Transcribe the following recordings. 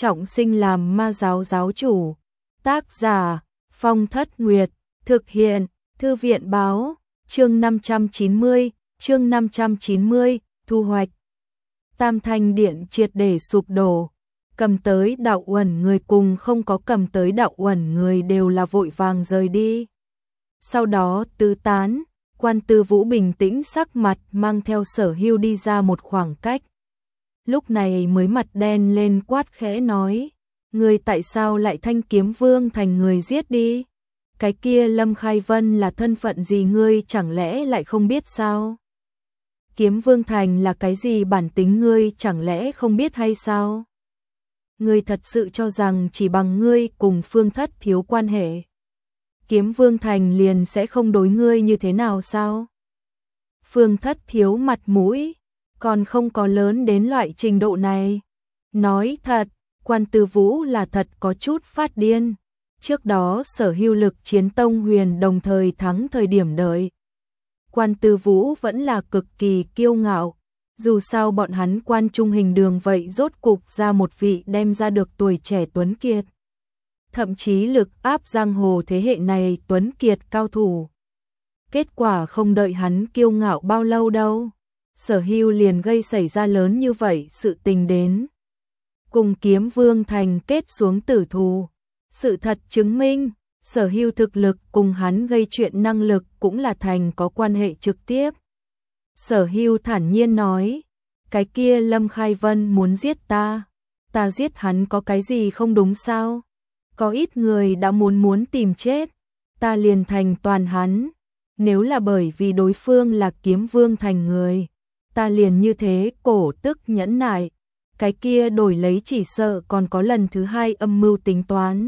trọng sinh làm ma giáo giáo chủ. Tác giả Phong Thất Nguyệt, thực hiện Thư viện báo, chương 590, thu hoạch. Tam Thanh Điện triệt để sụp đổ, cầm tới đạo uẩn người cùng không có cầm tới đạo uẩn người đều là vội vàng rời đi. Sau đó tứ tán, Quan Tư Vũ bình tĩnh sắc mặt mang theo Sở Hưu đi ra một khoảng cách. Lúc này mới mặt đen lên quát khẽ nói, người tại sao lại Thanh Kiếm Vương thành người giết đi? Cái kia Lâm Khai Vân là thân phận gì ngươi chẳng lẽ lại không biết sao? Kiếm Vương thành là cái gì bản tính ngươi chẳng lẽ không biết hay sao? Ngươi thật sự cho rằng chỉ bằng ngươi cùng Phương Thất thiếu quan hệ, Kiếm Vương thành liền sẽ không đối ngươi như thế nào sao? Phương Thất thiếu mặt mũi, còn không có lớn đến loại trình độ này. Nói thật, Quan Tư Vũ là thật có chút phát điên. Trước đó Sở Hưu Lực chiến Tông Huyền đồng thời thắng thời điểm đợi. Quan Tư Vũ vẫn là cực kỳ kiêu ngạo. Dù sao bọn hắn Quan Trung Hình Đường vậy rốt cục ra một vị đem ra được tuổi trẻ tuấn kiệt. Thậm chí lực áp giang hồ thế hệ này tuấn kiệt cao thủ. Kết quả không đợi hắn kiêu ngạo bao lâu đâu. Sở Hưu liền gây xảy ra lớn như vậy sự tình đến. Cùng Kiếm Vương thành kết xuống tử thù. Sự thật chứng minh, Sở Hưu thực lực cùng hắn gây chuyện năng lực cũng là thành có quan hệ trực tiếp. Sở Hưu thản nhiên nói, cái kia Lâm Khai Vân muốn giết ta giết hắn có cái gì không đúng sao? Có ít người đã muốn tìm chết, ta liền thành toàn hắn. Nếu là bởi vì đối phương là Kiếm Vương thành người, ta liền như thế cổ tức nhẫn nại. Cái kia đổi lấy chỉ sợ còn có lần thứ hai âm mưu tính toán.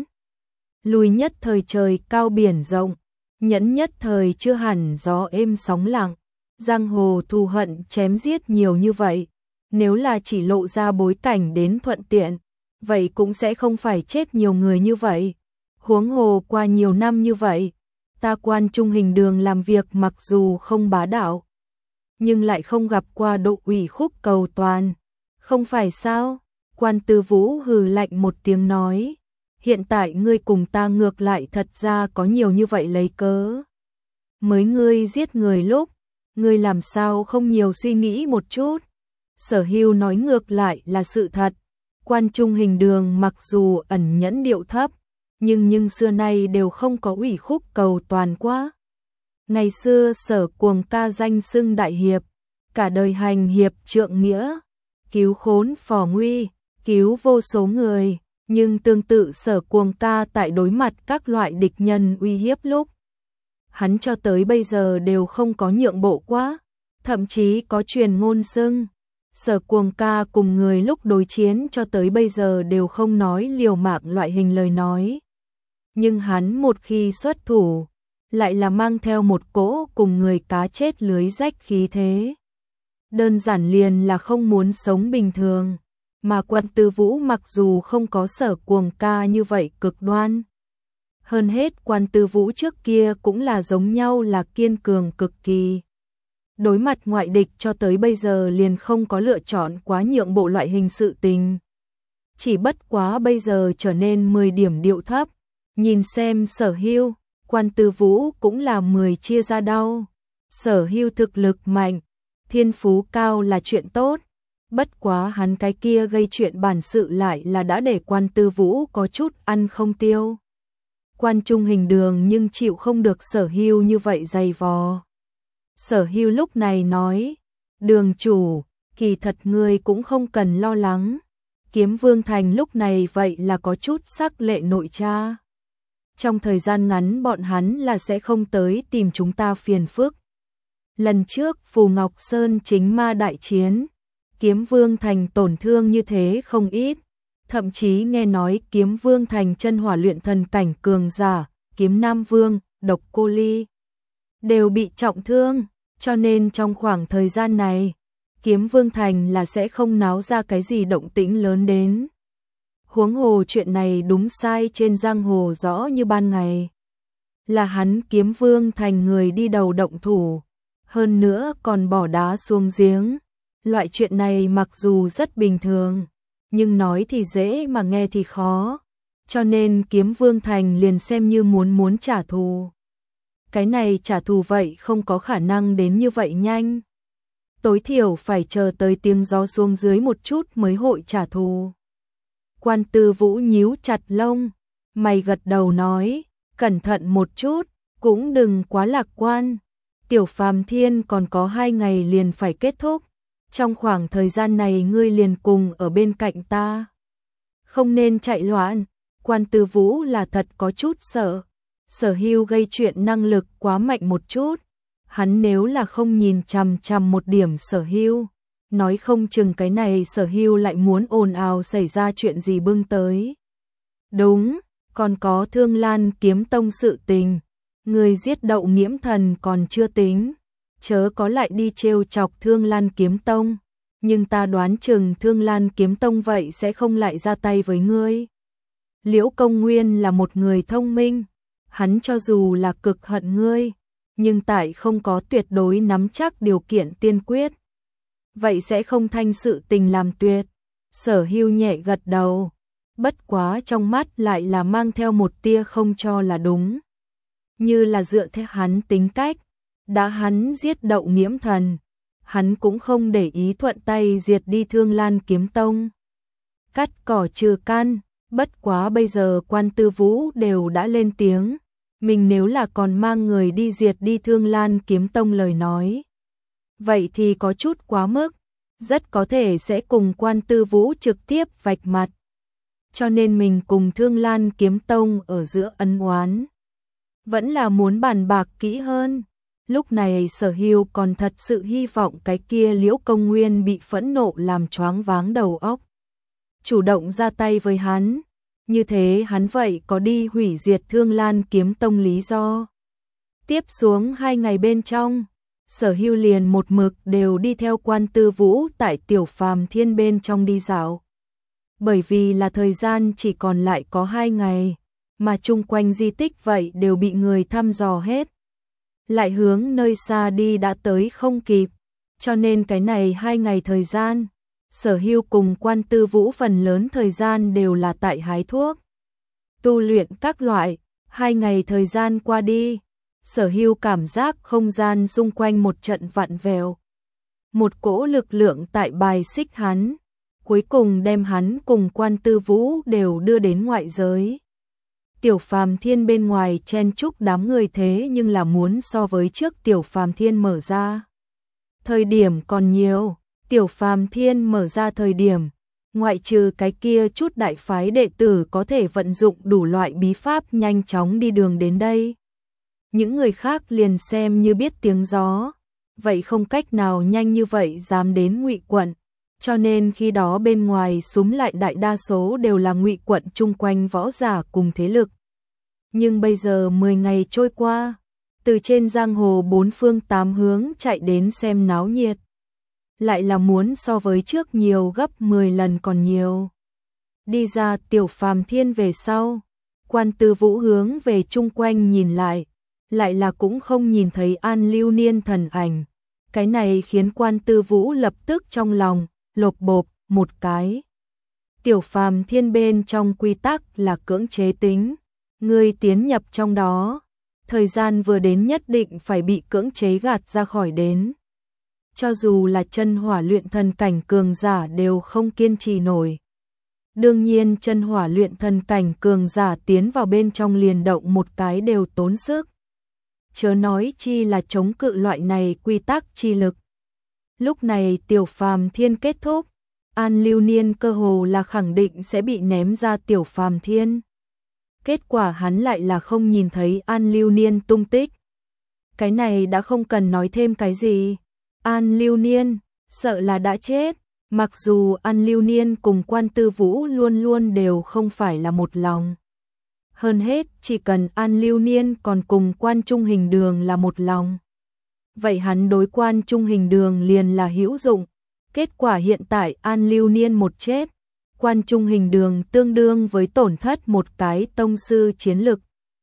Lùi nhất thời trời cao biển rộng, nhẫn nhất thời chưa hẳn gió êm sóng lặng. Giang hồ thù hận chém giết nhiều như vậy, nếu là chỉ lộ ra bối cảnh đến thuận tiện, vậy cũng sẽ không phải chết nhiều người như vậy. Huống hồ qua nhiều năm như vậy, ta Quan Trung Hình Đường làm việc mặc dù không bá đạo, nhưng lại không gặp qua độ ủy khúc cầu toàn. Không phải sao? Quan Tư Vũ hừ lạnh một tiếng nói, hiện tại ngươi cùng ta ngược lại thật ra có nhiều như vậy lấy cớ. Mới ngươi giết người lúc, ngươi làm sao không nhiều suy nghĩ một chút? Sở Hưu nói ngược lại là sự thật. Quan Trung Hình Đường mặc dù ẩn nhẫn điệu thấp, nhưng xưa nay đều không có ủy khúc cầu toàn quá. Ngày xưa Sở Cuồng ca danh xưng đại hiệp, cả đời hành hiệp trượng nghĩa, cứu khốn phò nguy, cứu vô số người, nhưng tương tự Sở Cuồng ca tại đối mặt các loại địch nhân uy hiếp lúc, hắn cho tới bây giờ đều không có nhượng bộ quá, thậm chí có truyền ngôn xưng Sở Cuồng ca cùng người lúc đối chiến cho tới bây giờ đều không nói liều mạng loại hình lời nói. Nhưng hắn một khi xuất thủ, lại là mang theo một cỗ cùng người cá chết lưới rách khí thế. Đơn giản liền là không muốn sống bình thường, mà Quan Tư Vũ mặc dù không có Sở Cuồng ca như vậy cực đoan. Hơn hết Quan Tư Vũ trước kia cũng là giống nhau là kiên cường cực kỳ. Đối mặt ngoại địch cho tới bây giờ liền không có lựa chọn quá nhượng bộ loại hình sự tình. Chỉ bất quá bây giờ trở nên 10 điểm điệu thấp. Nhìn xem Sở Hưu, Quan Tư Vũ cũng là 10 chia ra đau. Sở Hưu thực lực mạnh, thiên phú cao là chuyện tốt. Bất quá hắn cái kia gây chuyện bản sự lại là đã để Quan Tư Vũ có chút ăn không tiêu. Quan Trung Hình Đường nhưng chịu không được Sở Hưu như vậy dày vò. Sở Hưu lúc này nói, đường chủ, kỳ thật ngươi cũng không cần lo lắng. Kiếm Vương thành lúc này vậy là có chút sắc lệ nội tra. Trong thời gian ngắn bọn hắn là sẽ không tới tìm chúng ta phiền phức. Lần trước Phù Ngọc Sơn chính ma đại chiến, Kiếm Vương thành tổn thương như thế không ít. Thậm chí nghe nói Kiếm Vương thành chân hỏa luyện thần cảnh cường giả, Kiếm Nam Vương, Độc Cô Ly đều bị trọng thương, cho nên trong khoảng thời gian này, Kiếm Vương thành là sẽ không náo ra cái gì động tĩnh lớn đến. Huống hồ chuyện này đúng sai trên giang hồ rõ như ban ngày. Là hắn Kiếm Vương thành người đi đầu động thủ, hơn nữa còn bỏ đá xuống giếng. Loại chuyện này mặc dù rất bình thường, nhưng nói thì dễ mà nghe thì khó, cho nên Kiếm Vương Thành liền xem như muốn trả thù. Cái này trả thù vậy không có khả năng đến như vậy nhanh. Tối thiểu phải chờ tới tiếng gió xuống dưới một chút mới hội trả thù. Quan Tư Vũ nhíu chặt lông, mày gật đầu nói, cẩn thận một chút, cũng đừng quá lạc quan. Tiểu Phàm Thiên còn có 2 ngày liền phải kết thúc, trong khoảng thời gian này ngươi liền cùng ở bên cạnh ta. Không nên chạy loạn. Quan Tư Vũ là thật có chút sợ. Sở Hưu gây chuyện năng lực quá mạnh một chút. Hắn nếu là không nhìn chằm chằm một điểm Sở Hưu, nói không chừng cái này Sở Hưu lại muốn ồn ào xảy ra chuyện gì bưng tới. Đúng, còn có Thương Lan Kiếm Tông sự tình. Người giết Đậu Nghiễm Thần còn chưa tính, chớ có lại đi trêu chọc Thương Lan Kiếm Tông. Nhưng ta đoán chừng Thương Lan Kiếm Tông vậy sẽ không lại ra tay với ngươi. Liễu Công Nguyên là một người thông minh, hắn cho dù là cực hận ngươi, nhưng tại không có tuyệt đối nắm chắc điều kiện tiên quyết. Vậy sẽ không thanh sự tình làm tuyệt. Sở Hưu nhẹ gật đầu, bất quá trong mắt lại là mang theo một tia không cho là đúng. Như là dựa theo hắn tính cách, đã hắn giết Đậu Nghiễm Thần, hắn cũng không để ý thuận tay diệt đi Thương Lan Kiếm Tông. Cắt cỏ trừ căn, bất quá bây giờ Quan Tư Vũ đều đã lên tiếng, mình nếu là còn mang người đi diệt đi Thương Lan Kiếm Tông lời nói. Vậy thì có chút quá mức, rất có thể sẽ cùng Quan Tư Vũ trực tiếp vạch mặt. Cho nên mình cùng Thương Lan Kiếm Tông ở giữa ân oán. Vẫn là muốn bàn bạc kỹ hơn. Lúc này Sở Hưu còn thật sự hy vọng cái kia Liễu Công Nguyên bị phẫn nộ làm choáng váng đầu óc. Chủ động ra tay với hắn. Như thế hắn vậy có đi hủy diệt Thương Lan Kiếm Tông lý do. Tiếp xuống 2 ngày bên trong, Sở Hưu liền một mực đều đi theo Quan Tư Vũ tại Tiểu Phàm Thiên bên trong đi dạo. Bởi vì là thời gian chỉ còn lại có 2 ngày, mà chung quanh di tích vậy đều bị người thăm dò hết. Lại hướng nơi xa đi đã tới không kịp, cho nên cái này 2 ngày thời gian, Sở Hưu cùng Quan Tư Vũ phần lớn thời gian đều là tại hái thuốc, tu luyện các loại. 2 ngày thời gian qua đi, Sở Hưu cảm giác không gian xung quanh một trận vặn vẹo. Một cỗ lực lượng tại bài xích hắn, cuối cùng đem hắn cùng Quan Tư Vũ đều đưa đến ngoại giới. Tiểu Phàm Thiên bên ngoài chen chúc đám người thế nhưng là muốn so với trước Tiểu Phàm Thiên mở ra. Thời điểm còn nhiều, Tiểu Phàm Thiên mở ra thời điểm, ngoại trừ cái kia chút đại phái đệ tử có thể vận dụng đủ loại bí pháp nhanh chóng đi đường đến đây. Những người khác liền xem như biết tiếng gió, vậy không cách nào nhanh như vậy dám đến Ngụy quận, cho nên khi đó bên ngoài súm lại đại đa số đều là Ngụy quận chung quanh võ giả cùng thế lực. Nhưng bây giờ 10 ngày trôi qua, từ trên giang hồ 4 phương 8 hướng chạy đến xem náo nhiệt, lại là muốn so với trước nhiều gấp 10 lần còn nhiều. Đi ra Tiểu Phàm Thiên về sau, Quan Tư Vũ hướng về chung quanh nhìn lại là cũng không nhìn thấy An Lưu Niên thần ảnh. Cái này khiến Quan Tư Vũ lập tức trong lòng lột bộp một cái. Tiểu Phàm Thiên bên trong quy tắc là cưỡng chế tính, ngươi tiến nhập trong đó, thời gian vừa đến nhất định phải bị cưỡng chế gạt ra khỏi đến. Cho dù là chân hỏa luyện thần cảnh cường giả đều không kiên trì nổi. Đương nhiên chân hỏa luyện thần cảnh cường giả tiến vào bên trong liền động một cái đều tốn sức. Chớ nói chi là chống cự loại này quy tắc chi lực. Lúc này Tiểu Phàm Thiên kết thúc, An Lưu Niên cơ hồ là khẳng định sẽ bị ném ra Tiểu Phàm Thiên. Kết quả hắn lại là không nhìn thấy An Lưu Niên tung tích. Cái này đã không cần nói thêm cái gì. An Lưu Niên, sợ là đã chết. Mặc dù An Lưu Niên cùng Quan Tư Vũ luôn luôn đều không phải là một lòng. Hơn hết, chỉ cần An Lưu Niên còn cùng Quan Trung Hình Đường là một lòng. Vậy hắn đối Quan Trung Hình Đường liền là hữu dụng. Kết quả hiện tại An Lưu Niên một chết, Quan Trung Hình Đường tương đương với tổn thất một cái tông sư chiến lực.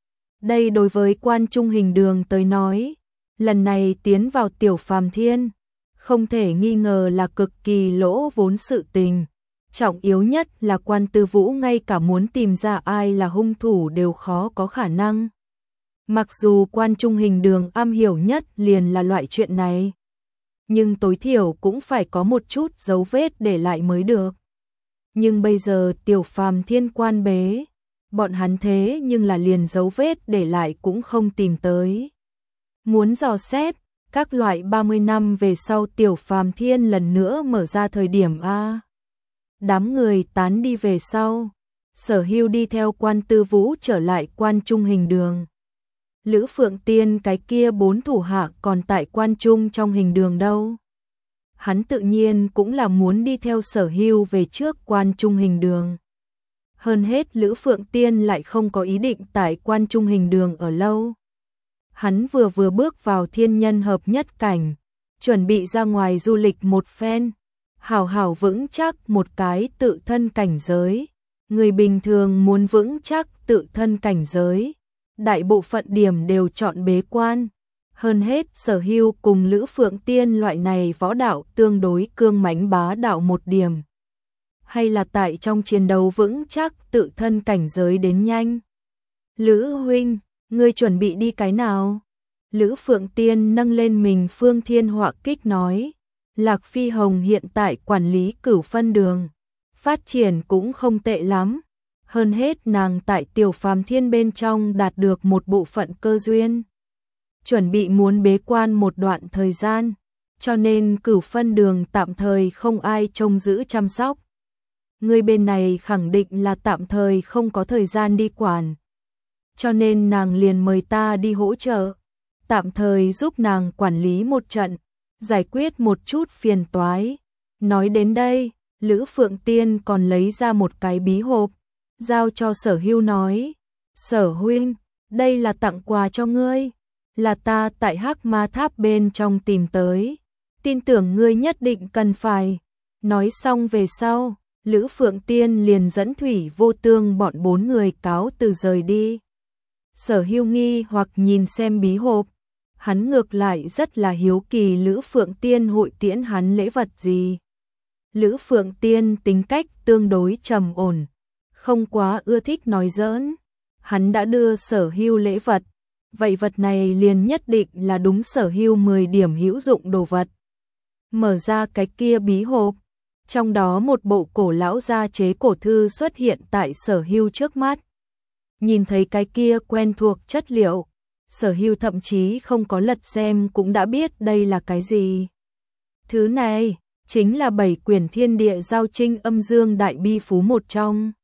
Đây đối với Quan Trung Hình Đường tới nói, lần này tiến vào Tiểu Phàm Thiên, không thể nghi ngờ là cực kỳ lỗ vốn sự tình. Trọng yếu nhất là Quan Tư Vũ ngay cả muốn tìm ra ai là hung thủ đều khó có khả năng. Mặc dù Quan Trung Hình Đường am hiểu nhất liền là loại chuyện này, nhưng tối thiểu cũng phải có một chút dấu vết để lại mới được. Nhưng bây giờ Tiểu Phàm Thiên quan bế, bọn hắn thế nhưng là liền dấu vết để lại cũng không tìm tới. Muốn dò xét, các loại 30 năm về sau Tiểu Phàm Thiên lần nữa mở ra thời điểm A. Đám người tán đi về sau, Sở Hưu đi theo Quan Tư Vũ trở lại Quan Trung Hình Đường. Lữ Phượng Tiên cái kia 4 thủ hạ còn tại Quan Trung trong Hình Đường đâu. Hắn tự nhiên cũng là muốn đi theo Sở Hưu về trước Quan Trung Hình Đường. Hơn hết Lữ Phượng Tiên lại không có ý định tại Quan Trung Hình Đường ở lâu. Hắn vừa bước vào thiên nhân hợp nhất cảnh, chuẩn bị ra ngoài du lịch một phen, hảo hảo vững chắc một cái tự thân cảnh giới. Người bình thường muốn vững chắc tự thân cảnh giới, đại bộ phận điểm đều chọn bế quan. Hơn hết Sở Hưu cùng Lữ Phượng Tiên loại này võ đạo tương đối cương mãnh bá đạo một điểm. Hay là tại trong chiến đấu vững chắc tự thân cảnh giới đến nhanh. Lữ huynh, ngươi chuẩn bị đi cái nào? Lữ Phượng Tiên nâng lên mình Phương Thiên Họa Kích nói. Lạc Phi Hồng hiện tại quản lý Cửu Phân Đường, phát triển cũng không tệ lắm. Hơn hết nàng tại Tiểu Phàm Thiên bên trong đạt được một bộ phận cơ duyên. Chuẩn bị muốn bế quan một đoạn thời gian, cho nên Cửu Phân Đường tạm thời không ai trông giữ chăm sóc. Người bên này khẳng định là tạm thời không có thời gian đi quản. Cho nên nàng liền mời ta đi hỗ trợ, tạm thời giúp nàng quản lý một trận, giải quyết một chút phiền toái. Nói đến đây, Lữ Phượng Tiên còn lấy ra một cái bí hộp, giao cho Sở Hưu nói. Sở huynh, đây là tặng quà cho ngươi, là ta tại Hắc Ma Tháp bên trong tìm tới, tin tưởng ngươi nhất định cần phải. Nói xong về sau, Lữ Phượng Tiên liền dẫn Thủy Vô Tương bọn 4 người cáo từ rời đi. Sở Hưu nghi hoặc nhìn xem bí hộp, hắn ngược lại rất là hiếu kỳ Lữ Phượng Tiên hội tiễn hắn lễ vật gì. Lữ Phượng Tiên tính cách tương đối trầm ổn, không quá ưa thích nói giỡn. Hắn đã đưa Sở Hưu lễ vật, vậy vật này liền nhất định là đúng Sở Hưu 10 điểm hữu dụng đồ vật. Mở ra cái kia bí hộp, trong đó một bộ cổ lão gia chế cổ thư xuất hiện tại Sở Hưu trước mắt. Nhìn thấy cái kia quen thuộc chất liệu, Sở Hưu thậm chí không có lật xem cũng đã biết đây là cái gì. Thứ này chính là 7 quyển Thiên Địa Giao Trinh Âm Dương Đại Bi Phú một trong.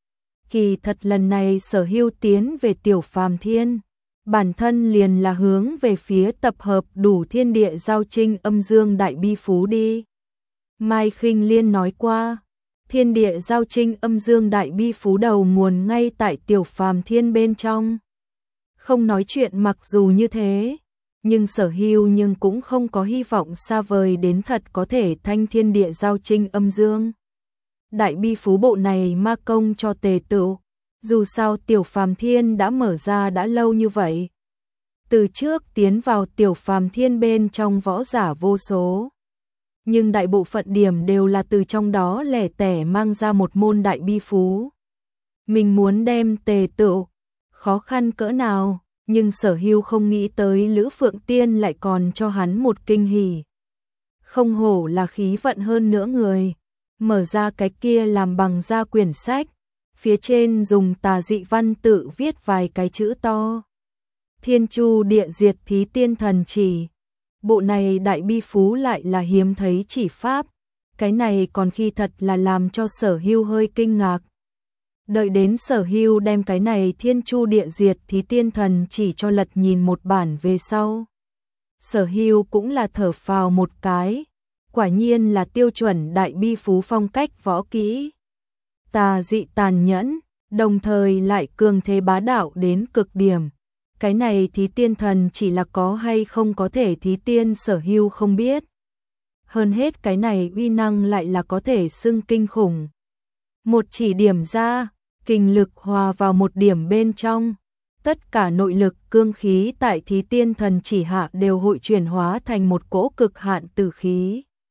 Kỳ thật lần này Sở Hưu tiến về Tiểu Phàm Thiên, bản thân liền là hướng về phía tập hợp đủ Thiên Địa Giao Trinh Âm Dương Đại Bi Phú đi. Mai Khinh Liên nói qua, Thiên Địa Giao Trinh Âm Dương Đại Bi Phú đầu nguồn ngay tại Tiểu Phàm Thiên bên trong. Không nói chuyện mặc dù như thế, nhưng Sở Hưu nhưng cũng không có hy vọng xa vời đến thật có thể thanh Thiên Địa Giao Trinh Âm Dương Đại Bi Phú bộ này ma công cho tề tựu. Dù sao Tiểu Phàm Thiên đã mở ra đã lâu như vậy. Từ trước tiến vào Tiểu Phàm Thiên bên trong võ giả vô số, nhưng đại bộ phận điểm đều là từ trong đó lẻ tẻ mang ra một môn Đại Bi Phú. Mình muốn đem tề tựu, khó khăn cỡ nào, nhưng Sở Hưu không nghĩ tới Lữ Phượng Tiên lại còn cho hắn một kinh hỉ. Không hổ là khí vận hơn nữa người. Mở ra cái kia làm bằng da quyển sách, phía trên dùng tà dị văn tự viết vài cái chữ to. Thiên Chu Địa Diệt Thí Tiên Thần Chỉ. Bộ này Đại Bi Phú lại là hiếm thấy chỉ pháp, cái này còn khi thật là làm cho Sở Hưu hơi kinh ngạc. Đợi đến Sở Hưu đem cái này Thiên Chu Địa Diệt Thí Tiên Thần Chỉ cho lật nhìn một bản về sau, Sở Hưu cũng là thở phào một cái. Quả nhiên là tiêu chuẩn Đại Bi Phú phong cách võ kỹ. Tà dị tàn nhẫn, đồng thời lại cường thế bá đạo đến cực điểm. Cái này thí tiên thần chỉ là có hay không có thể thí tiên Sở Hưu không biết. Hơn hết cái này uy năng lại là có thể xưng kinh khủng. Một chỉ điểm ra, kinh lực hòa vào một điểm bên trong. Tất cả nội lực cương khí tại thí tiên thần chỉ hạ đều hội chuyển hóa thành một cỗ cực hạn tử khí.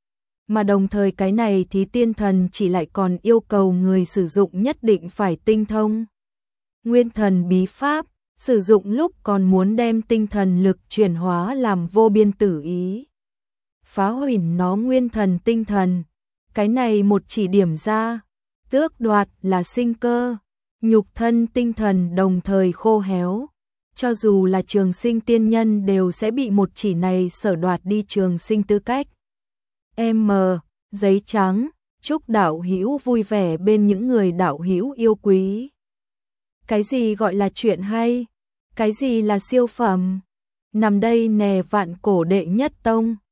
Mà đồng thời cái này thí tiên thần chỉ lại còn yêu cầu người sử dụng nhất định phải tinh thông nguyên thần bí pháp, sử dụng lúc còn muốn đem tinh thần lực chuyển hóa làm vô biên tử ý. Phá hủy nó nguyên thần tinh thần, cái này một chỉ điểm ra, tước đoạt là sinh cơ, nhục thân tinh thần đồng thời khô héo. Cho dù là trường sinh tiên nhân đều sẽ bị một chỉ này sở đoạt đi trường sinh tư cách. M. Giấy trắng, chúc đạo hữu vui vẻ bên những người đạo hữu yêu quý. Cái gì gọi là chuyện hay? Cái gì là siêu phẩm? Nằm đây nè vạn cổ đệ nhất tông.